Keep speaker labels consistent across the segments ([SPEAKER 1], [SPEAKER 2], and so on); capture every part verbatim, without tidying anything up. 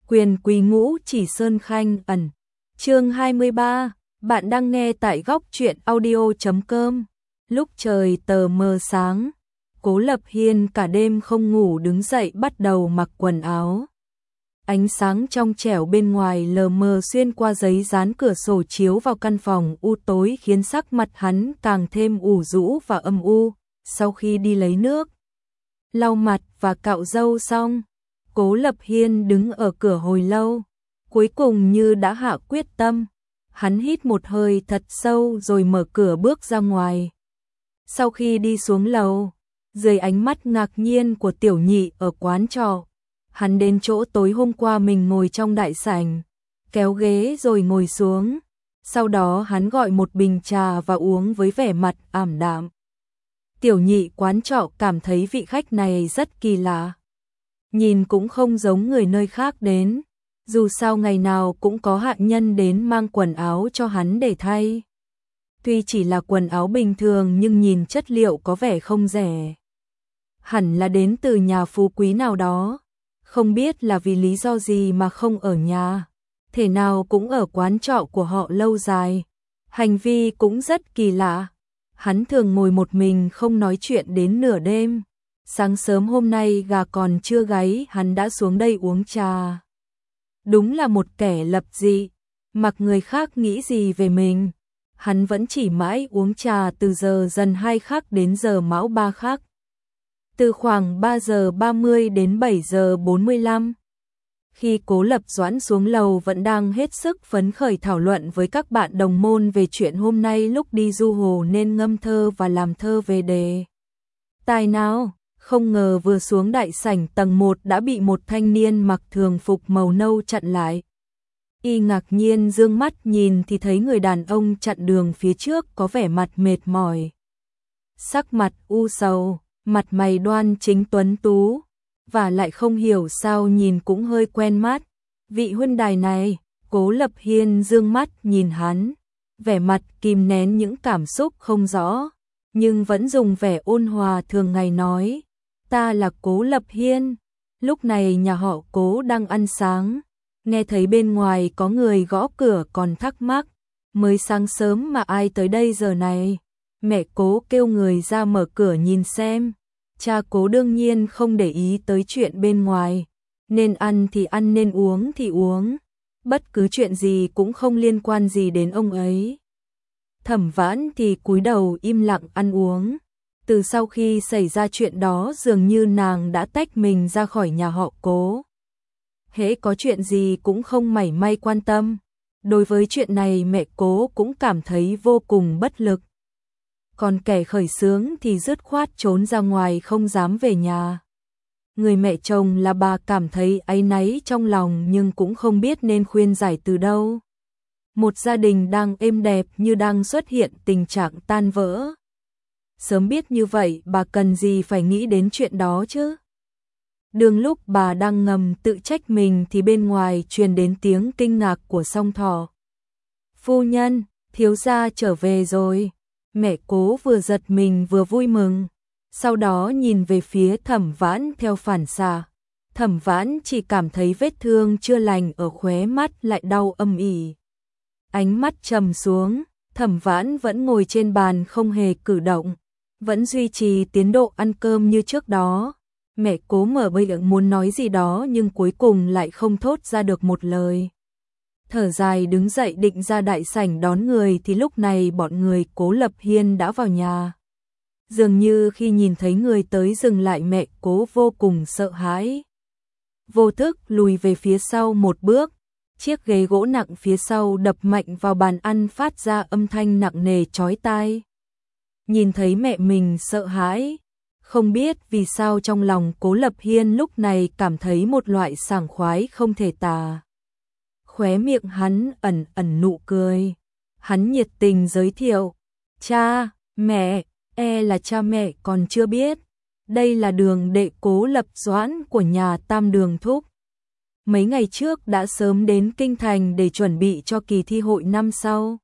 [SPEAKER 1] Quyền quý ngũ chỉ sơn khanh ẩn. Chương hai mươi ba, bạn đang nghe tại góc truyện audio chấm com. Lúc trời tờ mờ sáng, Cố Lập Hiên cả đêm không ngủ đứng dậy bắt đầu mặc quần áo. Ánh sáng trong trẻo bên ngoài lờ mờ xuyên qua giấy dán cửa sổ chiếu vào căn phòng u tối khiến sắc mặt hắn càng thêm ủ rũ và âm u. Sau khi đi lấy nước, lau mặt và cạo râu xong, Cố Lập Hiên đứng ở cửa hồi lâu, cuối cùng như đã hạ quyết tâm. Hắn hít một hơi thật sâu rồi mở cửa bước ra ngoài. Sau khi đi xuống lầu, dưới ánh mắt ngạc nhiên của Tiểu Nhị ở quán trọ, hắn đến chỗ tối hôm qua mình ngồi trong đại sảnh, kéo ghế rồi ngồi xuống. Sau đó hắn gọi một bình trà và uống với vẻ mặt ảm đạm. Tiểu Nhị quán trọ cảm thấy vị khách này rất kỳ lạ. Nhìn cũng không giống người nơi khác đến, dù sao ngày nào cũng có hạ nhân đến mang quần áo cho hắn để thay. Tuy chỉ là quần áo bình thường nhưng nhìn chất liệu có vẻ không rẻ. Hẳn là đến từ nhà phú quý nào đó, không biết là vì lý do gì mà không ở nhà, thể nào cũng ở quán trọ của họ lâu dài. Hành vi cũng rất kỳ lạ. Hắn thường ngồi một mình không nói chuyện đến nửa đêm. Sáng sớm hôm nay gà còn chưa gáy hắn đã xuống đây uống trà. Đúng là một kẻ lập dị, mặc người khác nghĩ gì về mình. Hắn vẫn chỉ mãi uống trà từ giờ dần hai khắc đến giờ mão ba khắc. Từ khoảng ba giờ ba mươi đến bảy giờ bốn mươi lăm. Khi Cố Lập Doãn xuống lầu vẫn đang hết sức phấn khởi thảo luận với các bạn đồng môn về chuyện hôm nay lúc đi du hồ nên ngâm thơ và làm thơ về đề tài nào. Không ngờ vừa xuống đại sảnh tầng một đã bị một thanh niên mặc thường phục màu nâu chặn lại. Y ngạc nhiên dương mắt nhìn thì thấy người đàn ông chặn đường phía trước có vẻ mặt mệt mỏi. Sắc mặt u sầu, mặt mày đoan chính tuấn tú, và lại không hiểu sao nhìn cũng hơi quen mắt. Vị huynh đài này, Cố Lập Hiên dương mắt nhìn hắn, vẻ mặt kìm nén những cảm xúc không rõ, nhưng vẫn dùng vẻ ôn hòa thường ngày nói. Ta là Cố Lập Hiên. Lúc này nhà họ Cố đang ăn sáng, nghe thấy bên ngoài có người gõ cửa còn thắc mắc, mới sáng sớm mà ai tới đây giờ này. Mẹ Cố kêu người ra mở cửa nhìn xem. Cha Cố đương nhiên không để ý tới chuyện bên ngoài, nên ăn thì ăn nên uống thì uống, bất cứ chuyện gì cũng không liên quan gì đến ông ấy. Thẩm Vãn thì cúi đầu im lặng ăn uống. Từ sau khi xảy ra chuyện đó dường như nàng đã tách mình ra khỏi nhà họ Cố. Hễ có chuyện gì cũng không mảy may quan tâm. Đối với chuyện này mẹ Cố cũng cảm thấy vô cùng bất lực. Còn kẻ khởi xướng thì dứt khoát trốn ra ngoài không dám về nhà. Người mẹ chồng là bà cảm thấy áy náy trong lòng nhưng cũng không biết nên khuyên giải từ đâu. Một gia đình đang êm đẹp như đang xuất hiện tình trạng tan vỡ. Sớm biết như vậy bà cần gì phải nghĩ đến chuyện đó chứ. Đường lúc bà đang ngầm tự trách mình thì bên ngoài truyền đến tiếng kinh ngạc của Song Thỏ. Phu nhân, thiếu gia trở về rồi. Mẹ Cố vừa giật mình vừa vui mừng. Sau đó nhìn về phía Thẩm Vãn theo phản xạ. Thẩm Vãn chỉ cảm thấy vết thương chưa lành ở khóe mắt lại đau âm ỉ. Ánh mắt trầm xuống, Thẩm Vãn vẫn ngồi trên bàn không hề cử động, vẫn duy trì tiến độ ăn cơm như trước đó. Mẹ Cố mở miệng muốn nói gì đó nhưng cuối cùng lại không thốt ra được một lời. Thở dài đứng dậy định ra đại sảnh đón người thì lúc này bọn người Cố Lập Hiên đã vào nhà. Dường như khi nhìn thấy người tới dừng lại mẹ Cố vô cùng sợ hãi. Vô thức lùi về phía sau một bước, chiếc ghế gỗ nặng phía sau đập mạnh vào bàn ăn phát ra âm thanh nặng nề chói tai. Nhìn thấy mẹ mình sợ hãi, không biết vì sao trong lòng Cố Lập Hiên lúc này cảm thấy một loại sảng khoái không thể tả. Khóe miệng hắn ẩn ẩn nụ cười. Hắn nhiệt tình giới thiệu. Cha, mẹ, e là cha mẹ còn chưa biết. Đây là đường đệ Cố Lập Doãn của nhà Tam Đường Thúc. Mấy ngày trước đã sớm đến Kinh Thành để chuẩn bị cho kỳ thi hội năm sau.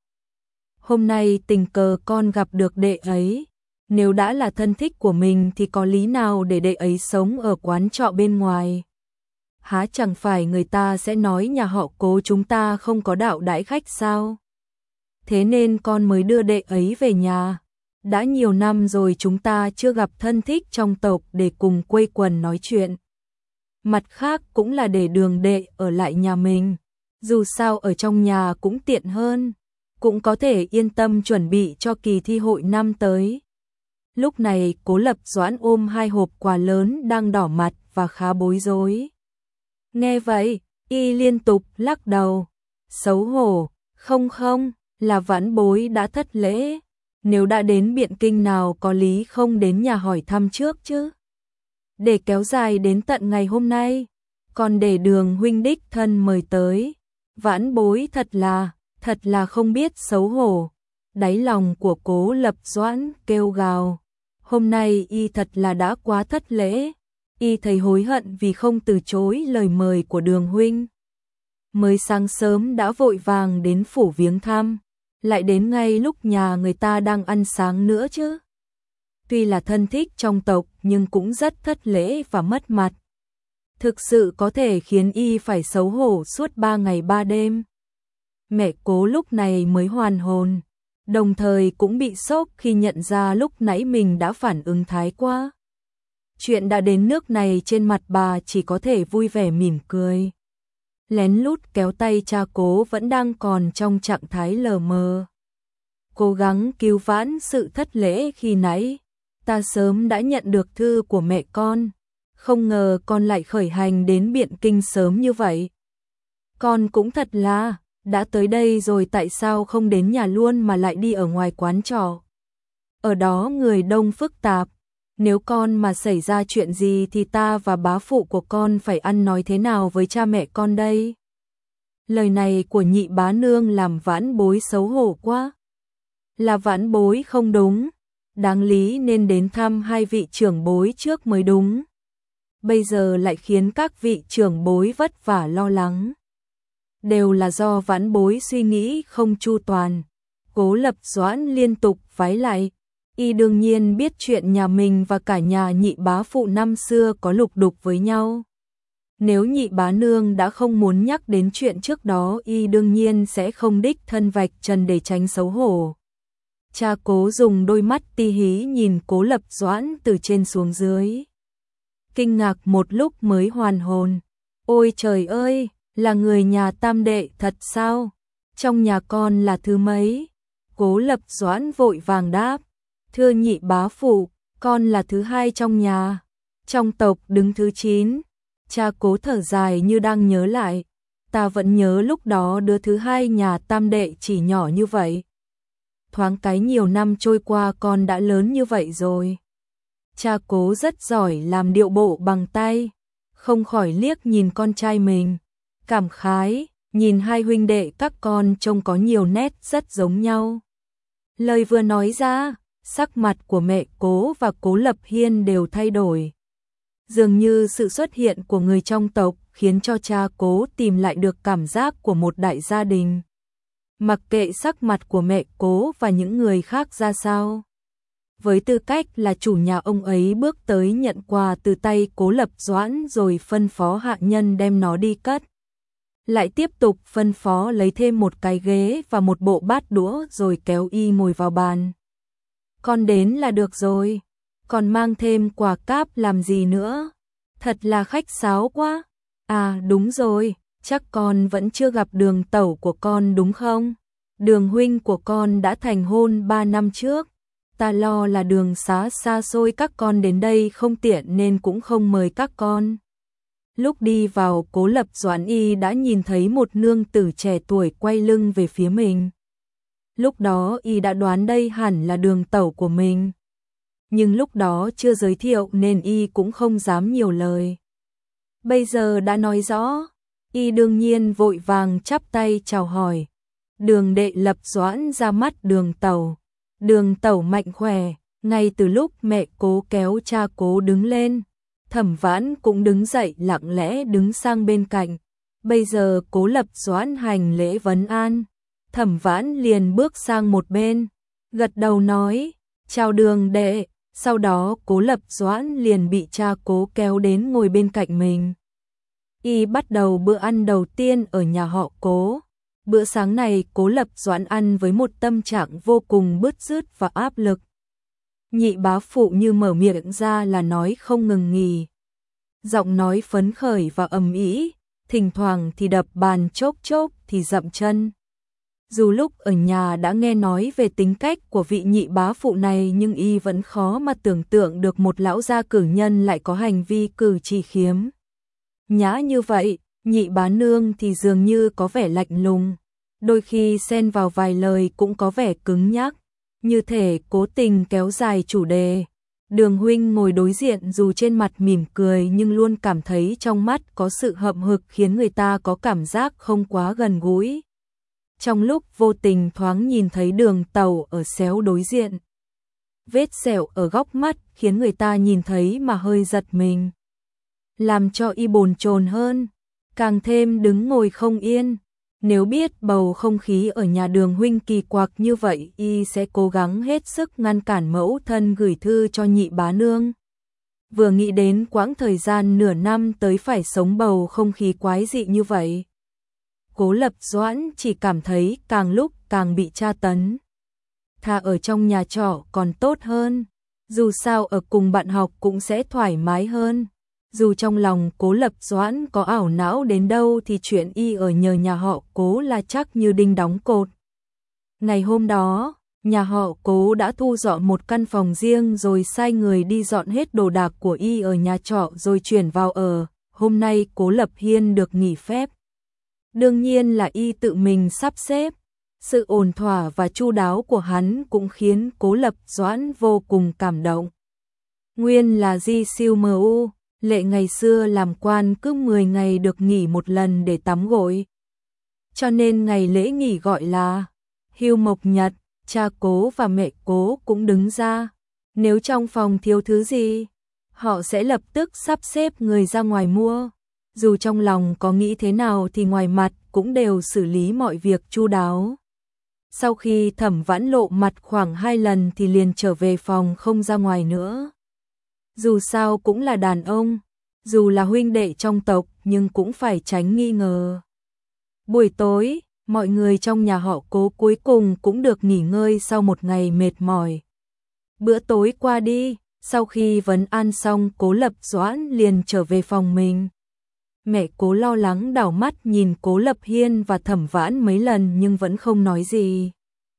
[SPEAKER 1] Hôm nay tình cờ con gặp được đệ ấy. Nếu đã là thân thích của mình thì có lý nào để đệ ấy sống ở quán trọ bên ngoài. há chẳng phải người ta sẽ nói nhà họ Cố chúng ta không có đạo đãi khách sao? Thế nên con mới đưa đệ ấy về nhà. Đã nhiều năm rồi chúng ta chưa gặp thân thích trong tộc để cùng quây quần nói chuyện. Mặt khác cũng là để Đường đệ ở lại nhà mình. Dù sao ở trong nhà cũng tiện hơn, cũng có thể yên tâm chuẩn bị cho kỳ thi hội năm tới. Lúc này Cố Lập Doãn ôm hai hộp quà lớn đang đỏ mặt và khá bối rối. Nghe vậy, y liên tục lắc đầu. Xấu hổ, không không, là vãn bối đã thất lễ. Nếu đã đến Biện Kinh nào có lý không đến nhà hỏi thăm trước chứ. Để kéo dài đến tận ngày hôm nay, còn để Đường huynh đích thân mời tới. Vãn bối thật là, thật là không biết xấu hổ. Đáy lòng của Cố Lập Doãn kêu gào. Hôm nay y thật là đã quá thất lễ. Y thấy hối hận vì không từ chối lời mời của Đường huynh. Mới sáng sớm đã vội vàng đến phủ viếng thăm, lại đến ngay lúc nhà người ta đang ăn sáng nữa chứ. Tuy là thân thích trong tộc nhưng cũng rất thất lễ và mất mặt. Thực sự có thể khiến y phải xấu hổ suốt ba ngày ba đêm. Mẹ Cố lúc này mới hoàn hồn, đồng thời cũng bị sốc khi nhận ra lúc nãy mình đã phản ứng thái quá. Chuyện đã đến nước này trên mặt bà chỉ có thể vui vẻ mỉm cười. Lén lút kéo tay cha Cố vẫn đang còn trong trạng thái lờ mờ. Cố gắng cứu vãn sự thất lễ khi nãy. Ta sớm đã nhận được thư của mẹ con. Không ngờ con lại khởi hành đến Biện Kinh sớm như vậy. Con cũng thật là, đã tới đây rồi tại sao không đến nhà luôn mà lại đi ở ngoài quán trọ. Ở đó người đông phức tạp. Nếu con mà xảy ra chuyện gì thì ta và bá phụ của con phải ăn nói thế nào với cha mẹ con đây? Lời này của nhị bá nương làm vãn bối xấu hổ quá. Là vãn bối không đúng, đáng lý nên đến thăm hai vị trưởng bối trước mới đúng. Bây giờ lại khiến các vị trưởng bối vất vả lo lắng. Đều là do vãn bối suy nghĩ không chu toàn. Cố Lập Doãn liên tục vái lại. Y đương nhiên biết chuyện nhà mình và cả nhà nhị bá phụ năm xưa có lục đục với nhau. Nếu nhị bá nương đã không muốn nhắc đến chuyện trước đó, y đương nhiên sẽ không đích thân vạch trần để tránh xấu hổ. Cha Cố dùng đôi mắt ti hí nhìn Cố Lập Doãn từ trên xuống dưới. Kinh ngạc một lúc mới hoàn hồn. Ôi trời ơi, là người nhà tam đệ thật sao? Trong nhà con là thứ mấy? Cố Lập Doãn vội vàng đáp. Thưa nhị bá phụ, con là thứ hai trong nhà. Trong tộc đứng thứ chín. Cha Cố thở dài như đang nhớ lại. Ta vẫn nhớ lúc đó đứa thứ hai nhà tam đệ chỉ nhỏ như vậy. Thoáng cái nhiều năm trôi qua con đã lớn như vậy rồi. Cha Cố rất giỏi làm điệu bộ bằng tay. Không khỏi liếc nhìn con trai mình. Cảm khái, nhìn hai huynh đệ các con trông có nhiều nét rất giống nhau. Lời vừa nói ra, sắc mặt của mẹ Cố và Cố Lập Hiên đều thay đổi. Dường như sự xuất hiện của người trong tộc khiến cho cha Cố tìm lại được cảm giác của một đại gia đình. Mặc kệ sắc mặt của mẹ Cố và những người khác ra sao. Với tư cách là chủ nhà, ông ấy bước tới nhận quà từ tay Cố Lập Doãn rồi phân phó hạ nhân đem nó đi cất. Lại tiếp tục phân phó lấy thêm một cái ghế và một bộ bát đũa rồi kéo y ngồi vào bàn. Con đến là được rồi, còn mang thêm quà cáp làm gì nữa? Thật là khách sáo quá. À đúng rồi, chắc con vẫn chưa gặp Đường tẩu của con đúng không? Đường huynh của con đã thành hôn ba năm trước. Ta lo là đường xá xa xôi các con đến đây không tiện nên cũng không mời các con. Lúc đi vào, Cố Lập Doãn y đã nhìn thấy một nương tử trẻ tuổi quay lưng về phía mình. Lúc đó y đã đoán đây hẳn là Đường tẩu của mình. Nhưng lúc đó chưa giới thiệu nên y cũng không dám nhiều lời. Bây giờ đã nói rõ, y đương nhiên vội vàng chắp tay chào hỏi. Đường đệ Lập Doãn ra mắt Đường tẩu. Đường tẩu mạnh khỏe. Ngay từ lúc mẹ Cố kéo cha Cố đứng lên, Thẩm Vãn cũng đứng dậy lặng lẽ đứng sang bên cạnh. Bây giờ Cố Lập Doãn hành lễ vấn an, Thẩm Vãn liền bước sang một bên, gật đầu nói, chào Đường đệ. Sau đó Cố Lập Doãn liền bị cha Cố kéo đến ngồi bên cạnh mình. Y bắt đầu bữa ăn đầu tiên ở nhà họ Cố. Bữa sáng này Cố Lập Doãn ăn với một tâm trạng vô cùng bứt rứt và áp lực. Nhị bá phụ như mở miệng ra là nói không ngừng nghỉ. Giọng nói phấn khởi và ầm ĩ, thỉnh thoảng thì đập bàn chốc chốc thì dậm chân. Dù lúc ở nhà đã nghe nói về tính cách của vị nhị bá phụ này nhưng y vẫn khó mà tưởng tượng được một lão gia cử nhân lại có hành vi cử chỉ khiếm nhã như vậy. Nhị bá nương thì dường như có vẻ lạnh lùng, đôi khi xen vào vài lời cũng có vẻ cứng nhắc, như thể cố tình kéo dài chủ đề. Đường huynh ngồi đối diện dù trên mặt mỉm cười nhưng luôn cảm thấy trong mắt có sự hậm hực khiến người ta có cảm giác không quá gần gũi. Trong lúc vô tình thoáng nhìn thấy Đường Tàu ở xéo đối diện, vết sẹo ở góc mắt khiến người ta nhìn thấy mà hơi giật mình, làm cho y bồn chồn hơn, càng thêm đứng ngồi không yên. Nếu biết bầu không khí ở nhà Đường huynh kỳ quặc như vậy, y sẽ cố gắng hết sức ngăn cản mẫu thân gửi thư cho nhị bá nương. Vừa nghĩ đến quãng thời gian nửa năm tới phải sống bầu không khí quái dị như vậy, Cố Lập Doãn chỉ cảm thấy càng lúc càng bị tra tấn. Thà ở trong nhà trọ còn tốt hơn, dù sao ở cùng bạn học cũng sẽ thoải mái hơn. Dù trong lòng Cố Lập Doãn có ảo não đến đâu thì chuyện y ở nhờ nhà họ Cố là chắc như đinh đóng cột. Ngày hôm đó, nhà họ Cố đã thu dọn một căn phòng riêng rồi sai người đi dọn hết đồ đạc của y ở nhà trọ rồi chuyển vào ở. Hôm nay Cố Lập Hiên được nghỉ phép. Đương nhiên là y tự mình sắp xếp. Sự ổn thỏa và chu đáo của hắn cũng khiến Cố Lập Doãn vô cùng cảm động. Nguyên là Di siêu mờ u, lệ ngày xưa làm quan cứ mười ngày được nghỉ một lần để tắm gội. Cho nên ngày lễ nghỉ gọi là Hưu Mộc Nhật. Cha Cố và mẹ Cố cũng đứng ra. Nếu trong phòng thiếu thứ gì, họ sẽ lập tức sắp xếp người ra ngoài mua. Dù trong lòng có nghĩ thế nào thì ngoài mặt cũng đều xử lý mọi việc chu đáo. Sau khi Thẩm Vãn lộ mặt khoảng hai lần thì liền trở về phòng không ra ngoài nữa. Dù sao cũng là đàn ông, dù là huynh đệ trong tộc nhưng cũng phải tránh nghi ngờ. Buổi tối, mọi người trong nhà họ Cố cuối cùng cũng được nghỉ ngơi sau một ngày mệt mỏi. Bữa tối qua đi, sau khi vấn an xong Cố Lập Doãn liền trở về phòng mình. Mẹ Cố lo lắng đảo mắt nhìn Cố Lập Hiên và Thẩm Vãn mấy lần nhưng vẫn không nói gì.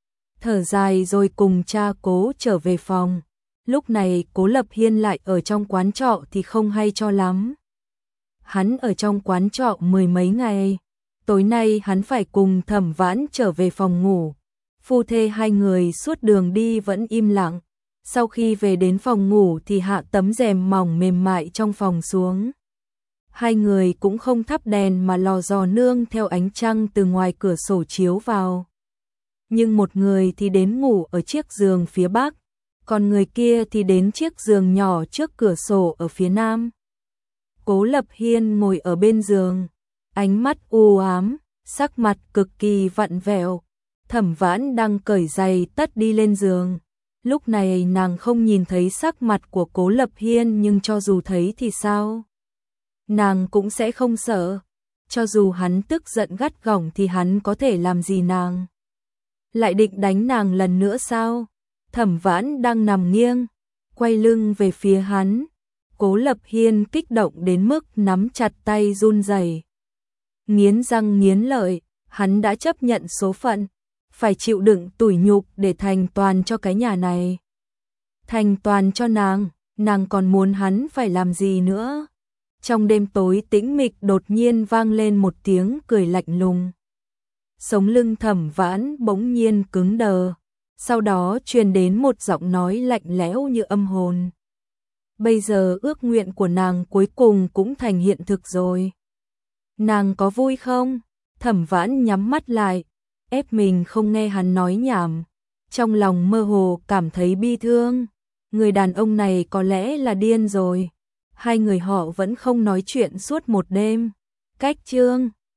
[SPEAKER 1] Thở dài rồi cùng cha Cố trở về phòng. Lúc này Cố Lập Hiên lại ở trong quán trọ thì không hay cho lắm. Hắn ở trong quán trọ mười mấy ngày. Tối nay hắn phải cùng Thẩm Vãn trở về phòng ngủ. Phu thê hai người suốt đường đi vẫn im lặng. Sau khi về đến phòng ngủ thì hạ tấm rèm mỏng mềm mại trong phòng xuống. Hai người cũng không thắp đèn mà lò dò nương theo ánh trăng từ ngoài cửa sổ chiếu vào. Nhưng một người thì đến ngủ ở chiếc giường phía bắc, còn người kia thì đến chiếc giường nhỏ trước cửa sổ ở phía nam. Cố Lập Hiên ngồi ở bên giường, ánh mắt u ám, sắc mặt cực kỳ vặn vẹo. Thẩm Vãn đang cởi giày tất đi lên giường. Lúc này nàng không nhìn thấy sắc mặt của Cố Lập Hiên nhưng cho dù thấy thì sao? Nàng cũng sẽ không sợ. Cho dù hắn tức giận gắt gỏng thì hắn có thể làm gì nàng? Lại định đánh nàng lần nữa sao? Thẩm Vãn đang nằm nghiêng, quay lưng về phía hắn. Cố Lập Hiên kích động đến mức nắm chặt tay run rẩy. Nghiến răng nghiến lợi, hắn đã chấp nhận số phận, phải chịu đựng tủi nhục để thành toàn cho cái nhà này. Thành toàn cho nàng, nàng còn muốn hắn phải làm gì nữa? Trong đêm tối tĩnh mịch đột nhiên vang lên một tiếng cười lạnh lùng. Sống lưng Thẩm Vãn bỗng nhiên cứng đờ, sau đó truyền đến một giọng nói lạnh lẽo như âm hồn. Bây giờ ước nguyện của nàng cuối cùng cũng thành hiện thực rồi. Nàng có vui không? Thẩm Vãn nhắm mắt lại, ép mình không nghe hắn nói nhảm. Trong lòng mơ hồ cảm thấy bi thương. Người đàn ông này có lẽ là điên rồi. Hai người họ vẫn không nói chuyện suốt một đêm. Cách chương